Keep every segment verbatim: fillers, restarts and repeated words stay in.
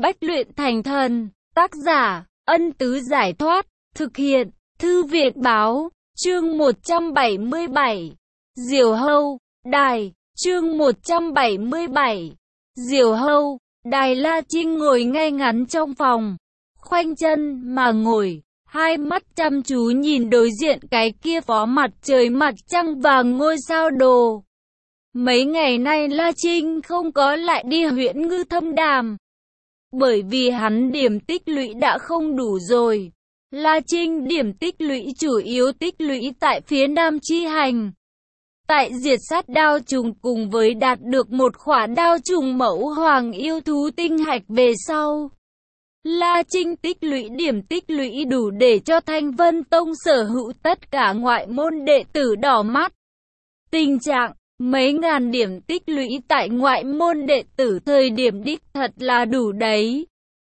Bách luyện thành thần. Tác giả, Ân Tứ Giải Thoát. Thực hiện, Thư Viện Báo. Chương một trăm bảy mươi bảy. Diều Hâu, Đài. Chương một trăm bảy mươi bảy. Diều Hâu, Đài. La Trinh ngồi ngay ngắn trong phòng, khoanh chân mà ngồi, hai mắt chăm chú nhìn đối diện cái kia phó mặt trời, mặt trăng và ngôi sao đồ. Mấy ngày nay La Trinh không có lại đi huyện Ngư Thâm Đàm, bởi vì hắn điểm tích lũy đã không đủ rồi. La Trinh điểm tích lũy chủ yếu tích lũy tại phía Nam chi hành, tại diệt sát đao trùng cùng với đạt được một khỏa đao trùng mẫu hoàng yêu thú tinh hạch về sau. La Trinh tích lũy điểm tích lũy đủ để cho Thanh Vân Tông sở hữu tất cả ngoại môn đệ tử đỏ mắt. Tình trạng mấy ngàn điểm tích lũy tại ngoại môn đệ tử thời điểm đích thật là đủ đấy.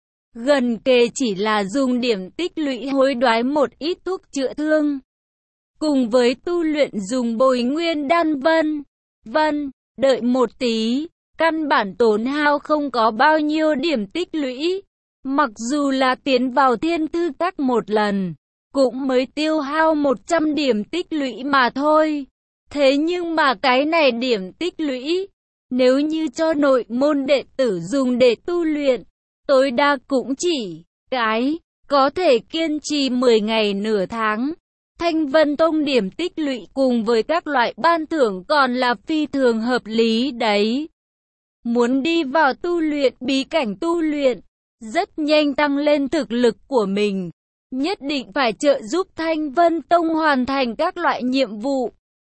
Gần kề chỉ là dùng điểm tích lũy hối đoái một ít thuốc chữa thương, cùng với tu luyện dùng bồi nguyên đan vân vân. Đợi một tí, căn bản tốn hao không có bao nhiêu điểm tích lũy. Mặc dù là tiến vào thiên thư các một lần, cũng mới tiêu hao một trăm điểm tích lũy mà thôi. Thế nhưng mà cái này điểm tích lũy, nếu như cho nội môn đệ tử dùng để tu luyện, tối đa cũng chỉ cái có thể kiên trì mười ngày nửa tháng. Thanh Vân Tông điểm tích lũy cùng với các loại ban thưởng còn là phi thường hợp lý đấy. Muốn đi vào tu luyện bí cảnh tu luyện, rất nhanh tăng lên thực lực của mình, nhất định phải trợ giúp Thanh Vân Tông hoàn thành các loại nhiệm vụ.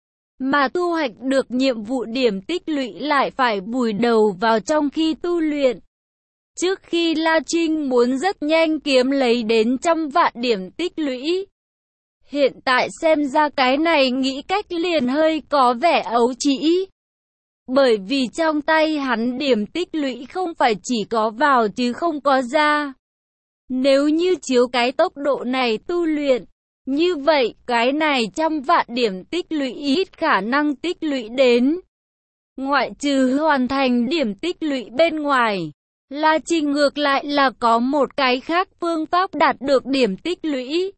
Mà thu hoạch được nhiệm vụ điểm tích lũy lại phải vùi đầu vào trong khi tu luyện. Trước khi La Trinh muốn rất nhanh kiếm lấy đến trăm vạn điểm tích lũy. Hiện tại xem ra cái này nghĩ cách liền hơi có vẻ ấu trĩ. Bởi vì trong tay hắn điểm tích lũy không phải chỉ có vào chứ không có ra. Nếu như chiếu cái tốc độ này tu luyện, như vậy cái này trăm vạn điểm tích lũy ít khả năng tích lũy đến. Ngoại trừ hoàn thành điểm tích lũy bên ngoài, La Trinh ngược lại là có một cái khác phương pháp đạt được điểm tích lũy.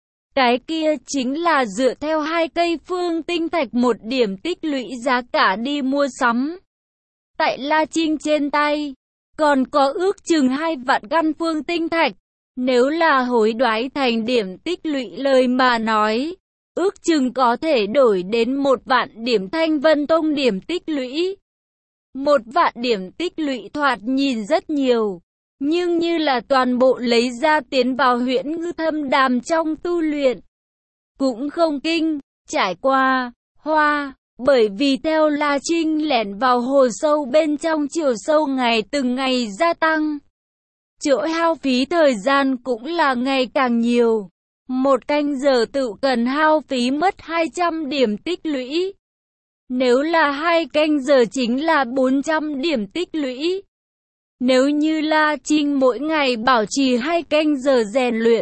Cái kia chính là dựa theo hai cây phương tinh thạch một điểm tích lũy giá cả đi mua sắm. Tại La Trinh trên tay, còn có ước chừng hai vạn căn phương tinh thạch. Nếu là hối đoái thành điểm tích lũy lời mà nói, ước chừng có thể đổi đến một vạn điểm Thanh Vân Tông điểm tích lũy. Một vạn điểm tích lũy thoạt nhìn rất nhiều, nhưng như là toàn bộ lấy ra tiến vào huyện Ngư Thâm Đàm trong tu luyện, cũng không kinh. Trải qua hoa, bởi vì theo La Trinh lẻn vào hồ sâu bên trong, chiều sâu ngày từng ngày gia tăng, chỗ hao phí thời gian cũng là ngày càng nhiều. Một canh giờ tự cần hao phí mất hai trăm điểm tích lũy. Nếu là hai canh giờ chính là bốn trăm điểm tích lũy. Nếu như La Trinh mỗi ngày bảo trì hai canh giờ rèn luyện,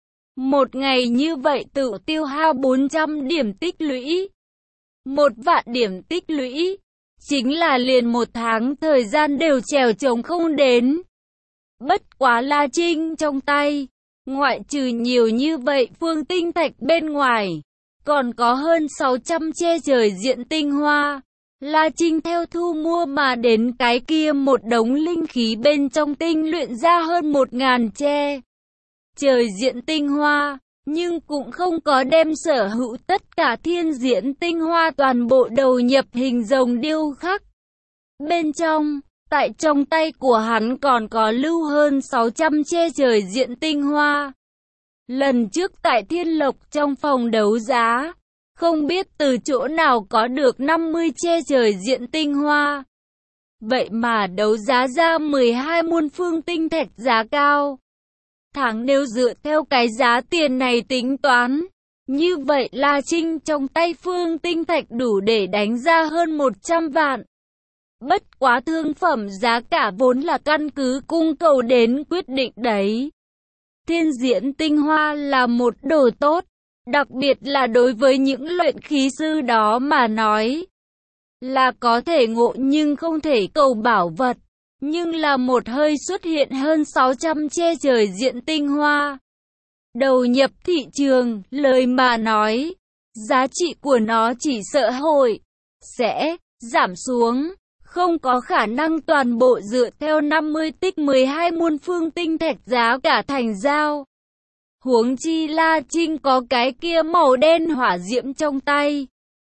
một ngày như vậy tự tiêu hao bốn trăm điểm tích lũy. Một vạn điểm tích lũy, chính là liền một tháng thời gian đều trèo trống không đến. Bất quá La Trinh trong tay, ngoại trừ nhiều như vậy phương tinh thạch bên ngoài, còn có hơn sáu trăm che trời diện tinh hoa. La Trinh theo thu mua mà đến cái kia một đống linh khí bên trong tinh luyện ra hơn một ngàn che trời diện tinh hoa, nhưng cũng không có đem sở hữu tất cả thiên diễn tinh hoa toàn bộ đầu nhập hình rồng điêu khắc bên trong. Tại trong tay của hắn còn có lưu hơn sáu trăm che trời diện tinh hoa. Lần trước tại Thiên Lộc trong phòng đấu giá, không biết từ chỗ nào có được năm mươi che trời diện tinh hoa. Vậy mà đấu giá ra mười hai muôn phương tinh thạch giá cao. Tháng nếu dựa theo cái giá tiền này tính toán, như vậy La Trinh trong tay phương tinh thạch đủ để đánh ra hơn một trăm vạn. Bất quá thương phẩm giá cả vốn là căn cứ cung cầu đến quyết định đấy. Thiên diễn tinh hoa là một đồ tốt, đặc biệt là đối với những luyện khí sư đó mà nói, là có thể ngộ nhưng không thể cầu bảo vật. nhưng là một hơi xuất hiện hơn sáu trăm che trời diện tinh hoa. Đầu nhập thị trường, lời mà nói, giá trị của nó chỉ sợ hội sẽ giảm xuống, không có khả năng toàn bộ dựa theo năm mươi tích mười hai muôn phương tinh thạch giá cả thành giao. Huống chi La Trinh có cái kia màu đen hỏa diễm trong tay.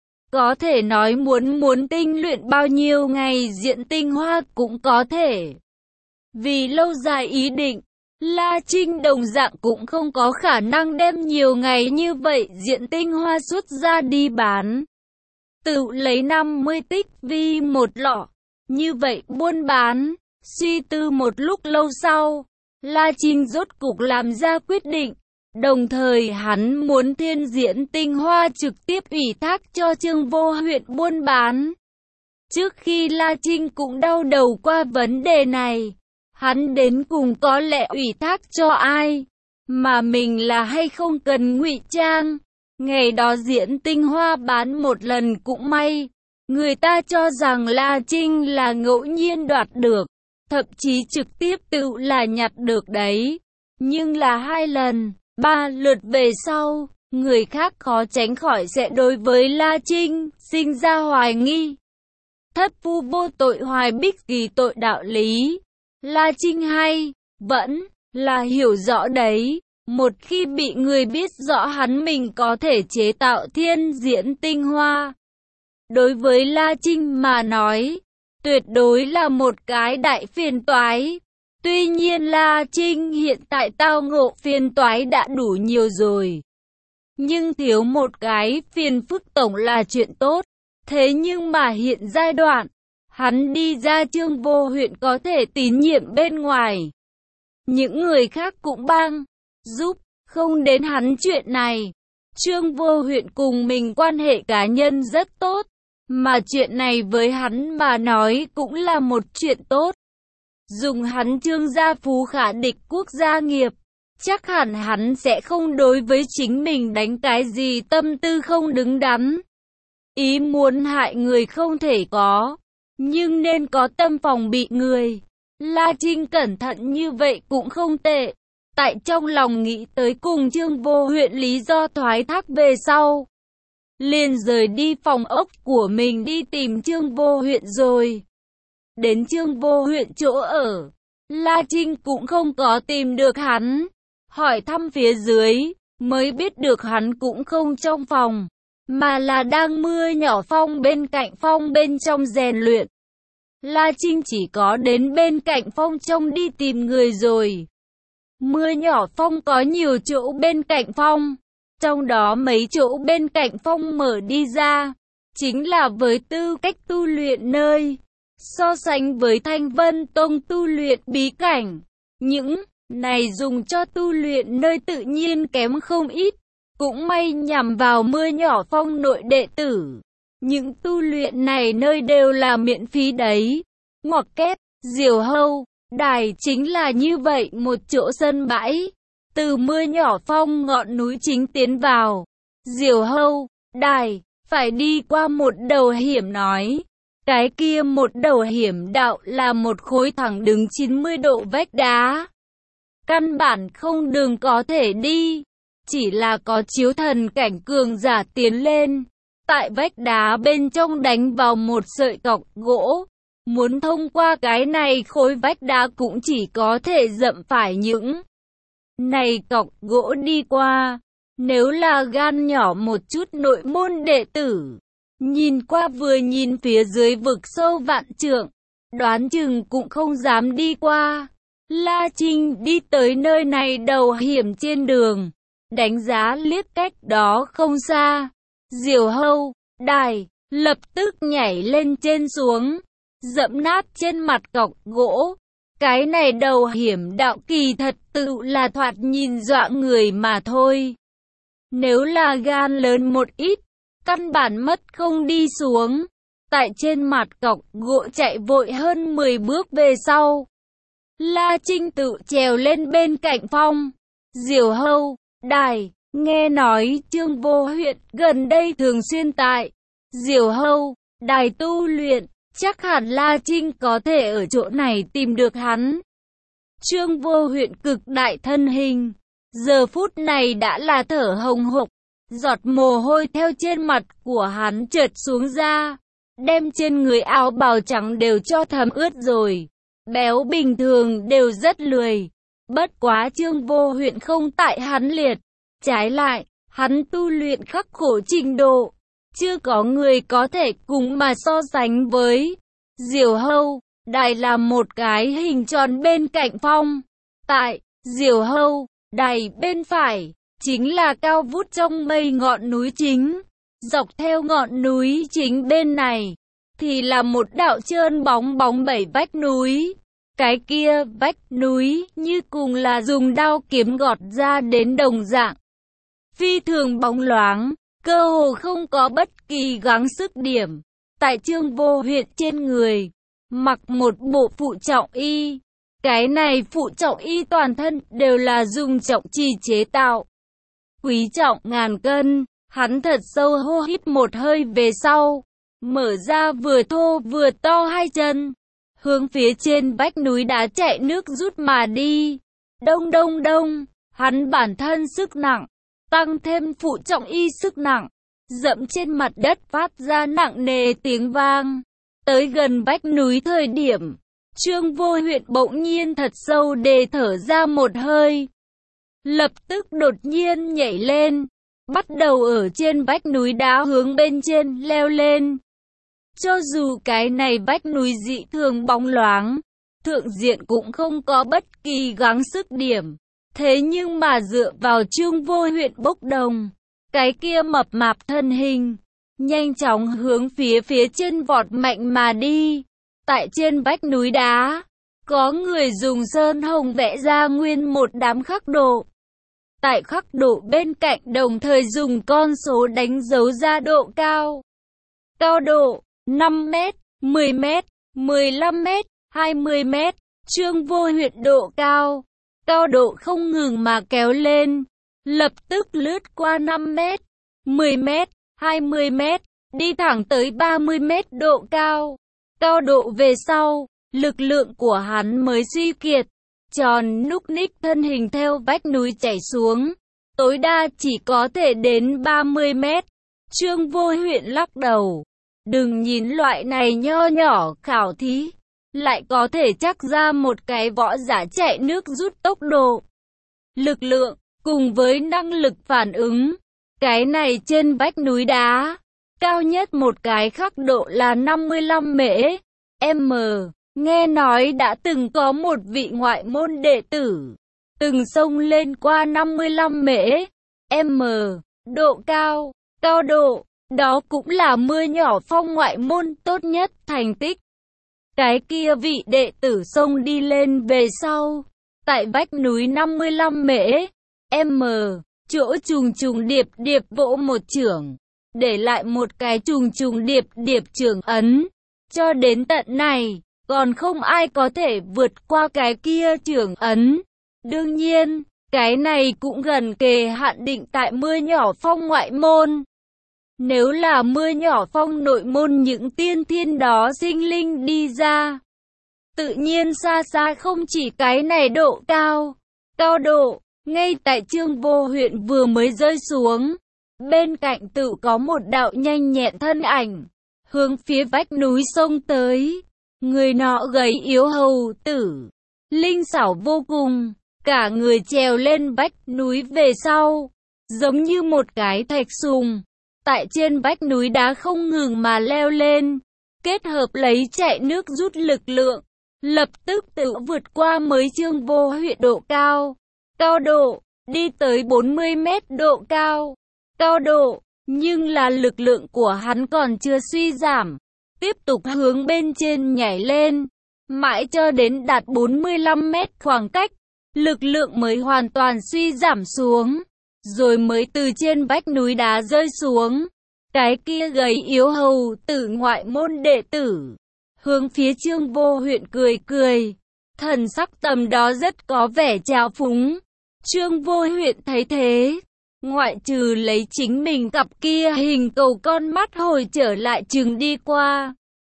Có thể nói muốn muốn tinh luyện bao nhiêu ngày diện tinh hoa cũng có thể. Vì lâu dài ý định, La Trinh đồng dạng cũng không có khả năng đem nhiều ngày như vậy diện tinh hoa xuất ra đi bán. Tự lấy năm mươi tích vì một lọ, như vậy buôn bán. Suy tư một lúc lâu sau, La Trinh rốt cục làm ra quyết định. Đồng thời hắn muốn thiên diễn tinh hoa trực tiếp ủy thác cho Trương Vô Huyện buôn bán. Trước khi La Trinh cũng đau đầu qua vấn đề này, hắn đến cùng có lẽ ủy thác cho ai, mà mình là hay không cần ngụy trang. Ngày đó diễn tinh hoa bán một lần cũng may, người ta cho rằng La Trinh là ngẫu nhiên đoạt được, thậm chí trực tiếp tự là nhặt được đấy. Nhưng là hai lần, ba lượt về sau, người khác khó tránh khỏi sẽ đối với La Trinh sinh ra hoài nghi. Thất phu vô tội hoài bích kỳ tội đạo lý. La Trinh hay vẫn là hiểu rõ đấy. Một khi bị người biết rõ hắn mình có thể chế tạo thiên diễn tinh hoa, đối với La Trinh mà nói, tuyệt đối là một cái đại phiền toái. Tuy nhiên La Trinh hiện tại tao ngộ phiền toái đã đủ nhiều rồi. Nhưng thiếu một cái phiền phức tổng là chuyện tốt. Thế nhưng mà hiện giai đoạn, hắn đi ra Trương Vô Huyện có thể tín nhiệm bên ngoài. Những người khác cũng bang, giúp, không đến hắn chuyện này. Trương Vô Huyện cùng mình quan hệ cá nhân rất tốt, mà chuyện này với hắn mà nói cũng là một chuyện tốt. Dùng hắn Trương gia phú khả địch quốc gia nghiệp, chắc hẳn hắn sẽ không đối với chính mình đánh cái gì tâm tư không đứng đắn. Ý muốn hại người không thể có, nhưng nên có tâm phòng bị người. La Trinh cẩn thận như vậy cũng không tệ. Tại trong lòng nghĩ tới cùng Trương Vô Huyện lý do thoái thác về sau, liền rời đi phòng ốc của mình đi tìm Trương Vô Huyện rồi. Đến Trương Vô Huyện chỗ ở, La Trinh cũng không có tìm được hắn. Hỏi thăm phía dưới, mới biết được hắn cũng không trong phòng, mà là đang mưa nhỏ phong bên cạnh phong bên trong rèn luyện. La Trinh chỉ có đến bên cạnh phong trong đi tìm người rồi. Mưa nhỏ phong có nhiều chỗ bên cạnh phong, trong đó mấy chỗ bên cạnh phong mở đi ra, chính là với tư cách tu luyện nơi. So sánh với Thanh Vân Tông tu luyện bí cảnh, những này dùng cho tu luyện nơi tự nhiên kém không ít. Cũng may nhằm vào mưa nhỏ phong nội đệ tử, những tu luyện này nơi đều là miễn phí đấy. Ngoặc kép, Diều Hâu Đài chính là như vậy một chỗ sân bãi. Từ mưa nhỏ phong ngọn núi chính tiến vào Diều Hâu Đài, phải đi qua một đầu hiểm nói. Cái kia một đầu hiểm đạo là một khối thẳng đứng chín mươi độ vách đá. Căn bản không đường có thể đi, chỉ là có chiếu thần cảnh cường giả tiến lên. Tại vách đá bên trong đánh vào một sợi cọc gỗ. Muốn thông qua cái này khối vách đá cũng chỉ có thể dậm phải những này cọc gỗ đi qua. Nếu là gan nhỏ một chút nội môn đệ tử, nhìn qua vừa nhìn phía dưới vực sâu vạn trượng, đoán chừng cũng không dám đi qua. La Trinh đi tới nơi này đầu hiểm trên đường, đánh giá liếc cách đó không xa. Diều Hâu Đài lập tức nhảy lên trên xuống, dẫm nát trên mặt cọc gỗ. Cái này đầu hiểm đạo kỳ thật tự là thoạt nhìn dọa người mà thôi. Nếu là gan lớn một ít, căn bản mất không đi xuống. Tại trên mặt cọc gỗ chạy vội hơn mười bước về sau, La Trinh tự trèo lên bên cạnh phong. Diều Hâu Đài, nghe nói Trương Vô Huyện gần đây thường xuyên tại Diều Hâu Đài tu luyện. chắc hẳn La Trinh có thể ở chỗ này tìm được hắn. Trương Vô Huyện cực đại thân hình, giờ phút này đã là thở hồng hộc, giọt mồ hôi theo trên mặt của hắn trượt xuống ra, đem trên người áo bào trắng đều cho thấm ướt rồi. Béo bình thường đều rất lười, bất quá Trương Vô Huyện không tại hắn liệt, trái lại, hắn tu luyện khắc khổ trình độ, chưa có người có thể cùng mà so sánh với. Diều Hâu Đài là một cái hình tròn bên cạnh phong. Tại Diều Hâu Đài bên phải, chính là cao vút trong mây ngọn núi chính. Dọc theo ngọn núi chính bên này, thì là một đạo trơn bóng bóng bảy vách núi. Cái kia vách núi như cùng là dùng đao kiếm gọt ra đến đồng dạng. Phi thường bóng loáng, cơ hồ không có bất kỳ gắng sức điểm. Tại Trương Vô Huyện trên người, mặc một bộ phụ trọng y. Cái này phụ trọng y toàn thân đều là dùng trọng trì chế tạo. Quý trọng ngàn cân, hắn thật sâu hô hít một hơi về sau, mở ra vừa thô vừa to hai chân, hướng phía trên vách núi đá chạy nước rút mà đi. Đông đông đông, hắn bản thân sức nặng, tăng thêm phụ trọng y sức nặng, dẫm trên mặt đất phát ra nặng nề tiếng vang. Tới gần vách núi thời điểm, Trương Vô Huyện bỗng nhiên thật sâu đề thở ra một hơi. Lập tức đột nhiên nhảy lên, bắt đầu ở trên vách núi đá hướng bên trên leo lên. Cho dù cái này vách núi dị thường bóng loáng, thượng diện cũng không có bất kỳ gắng sức điểm. Thế nhưng mà dựa vào Trương Vô Huyện bốc đồng, cái kia mập mạp thân hình, nhanh chóng hướng phía phía trên vọt mạnh mà đi. Tại trên vách núi đá, có người dùng sơn hồng vẽ ra nguyên một đám khắc độ. Tại khắc độ bên cạnh đồng thời dùng con số đánh dấu ra độ cao. Cao độ năm mét, mười mét, mười lăm mét, hai mươi mét. Trương Vô Huyện độ cao, cao độ không ngừng mà kéo lên, lập tức lướt qua năm mét, mười mét, hai mươi mét, đi thẳng tới ba mươi mét độ cao. Cao độ về sau, lực lượng của hắn mới suy kiệt, tròn núc ních thân hình theo vách núi chảy xuống, tối đa chỉ có thể đến ba mươi mét. Trương Vô Huyện lắc đầu, đừng nhìn loại này nho nhỏ khảo thí, lại có thể chắc ra một cái võ giả chạy nước rút tốc độ, lực lượng, cùng với năng lực phản ứng. Cái này trên vách núi đá, cao nhất một cái khắc độ là năm mươi lăm mễ, m. Nghe nói đã từng có một vị ngoại môn đệ tử, từng xông lên qua năm mươi lăm mễ, m. Độ cao, cao độ, đó cũng là mưa nhỏ phong ngoại môn tốt nhất thành tích. Cái kia vị đệ tử xông đi lên về sau, tại vách núi năm mươi lăm mễ, m. Chỗ trùng trùng điệp điệp vỗ một chưởng, để lại một cái trùng trùng điệp điệp chưởng ấn. Cho đến tận này, còn không ai có thể vượt qua cái kia chưởng ấn. Đương nhiên, cái này cũng gần kề hạn định tại mưa nhỏ phong ngoại môn. Nếu là mưa nhỏ phong nội môn những tiên thiên đó sinh linh đi ra, tự nhiên xa xa không chỉ cái này độ cao, cao độ. Ngay tại Trương Vô Huyện vừa mới rơi xuống, bên cạnh tự có một đạo nhanh nhẹn thân ảnh, hướng phía vách núi xông tới. Người nọ gầy yếu hầu tử, linh xảo vô cùng, cả người trèo lên vách núi về sau, giống như một cái thạch sùng, tại trên vách núi đá không ngừng mà leo lên, kết hợp lấy chạy nước rút lực lượng, lập tức tự vượt qua mới Trương Vô Huyện độ cao. Cao độ, đi tới bốn mươi mét độ cao, cao độ, nhưng là lực lượng của hắn còn chưa suy giảm, tiếp tục hướng bên trên nhảy lên, mãi cho đến đạt bốn mươi lăm mét khoảng cách, lực lượng mới hoàn toàn suy giảm xuống, rồi mới từ trên vách núi đá rơi xuống. Cái kia gầy yếu hầu tử ngoại môn đệ tử, hướng phía Trương Vô Huyện cười cười, thần sắc tầm đó rất có vẻ trào phúng. Trương Vô Huyện thấy thế, ngoại trừ lấy chính mình cặp kia hình cầu con mắt hồi trở lại chừng đi qua.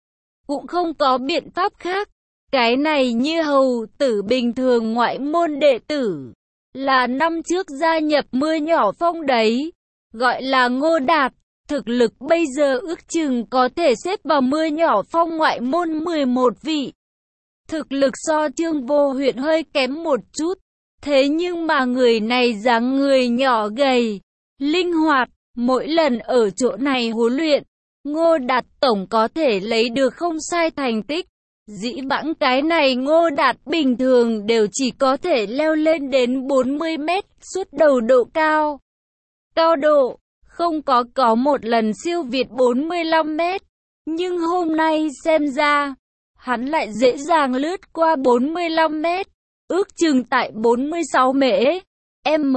cũng không có biện pháp khác. Cái này như hầu tử bình thường ngoại môn đệ tử, là năm trước gia nhập Mưa Nhỏ Phong đấy, gọi là Ngô Đạt, thực lực bây giờ ước chừng có thể xếp vào Mưa Nhỏ Phong ngoại môn mười một vị. Thực lực so Trương Vô Huyện hơi kém một chút, thế nhưng mà người này dáng người nhỏ gầy, linh hoạt, mỗi lần ở chỗ này huấn luyện, Ngô Đạt tổng có thể lấy được không sai thành tích. Dĩ vãng cái này Ngô Đạt bình thường đều chỉ có thể leo lên đến bốn mươi mét suốt đầu độ cao. Cao độ, không có có một lần siêu việt bốn mươi lăm mét. Nhưng hôm nay xem ra, hắn lại dễ dàng lướt qua bốn mươi lăm mét, ước chừng tại bốn mươi sáu mễ. M.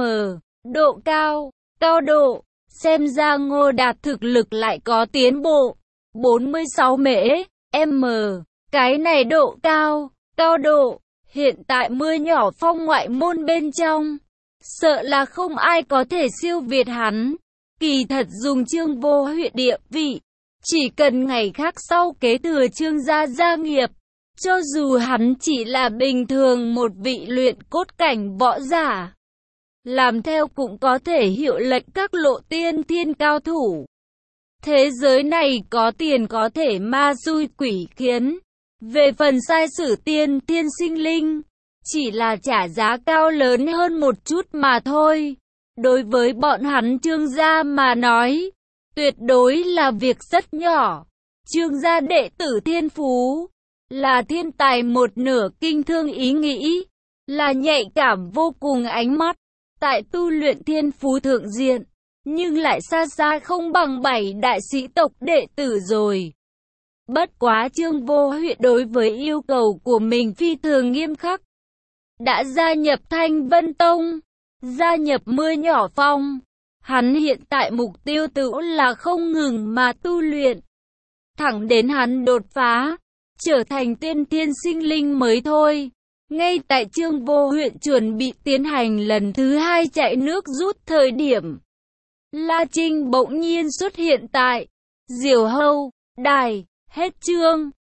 Độ cao, cao độ, xem ra Ngô Đạt thực lực lại có tiến bộ. bốn mươi sáu mễ. M. Cái này độ cao, cao độ, hiện tại Mưa Nhỏ Phong ngoại môn bên trong, sợ là không ai có thể siêu việt hắn. Kỳ thật dùng Trương Vô Huyện địa vị, chỉ cần ngày khác sau kế thừa Trương gia gia nghiệp, cho dù hắn chỉ là bình thường một vị luyện cốt cảnh võ giả, làm theo cũng có thể hiệu lệnh các lộ tiên thiên cao thủ. Thế giới này có tiền có thể ma xui quỷ khiến. Về phần sai sử tiên thiên sinh linh, chỉ là trả giá cao lớn hơn một chút mà thôi. Đối với bọn hắn Trương gia mà nói, tuyệt đối là việc rất nhỏ. Trương gia đệ tử thiên phú, là thiên tài một nửa kinh thương ý nghĩ, là nhạy cảm vô cùng ánh mắt, tại tu luyện thiên phú thượng diện, nhưng lại xa xa không bằng bảy đại sĩ tộc đệ tử rồi. Bất quá Trương Vô Huyện đối với yêu cầu của mình phi thường nghiêm khắc. Đã gia nhập Thanh Vân Tông, gia nhập Mưa Nhỏ Phong, hắn hiện tại mục tiêu tự là không ngừng mà tu luyện, thẳng đến hắn đột phá, trở thành tiên thiên sinh linh mới thôi. Ngay tại Trương Vô Huyện chuẩn bị tiến hành lần thứ hai chạy nước rút thời điểm, La Trinh bỗng nhiên xuất hiện tại Diều Hâu Đài. Hết chương.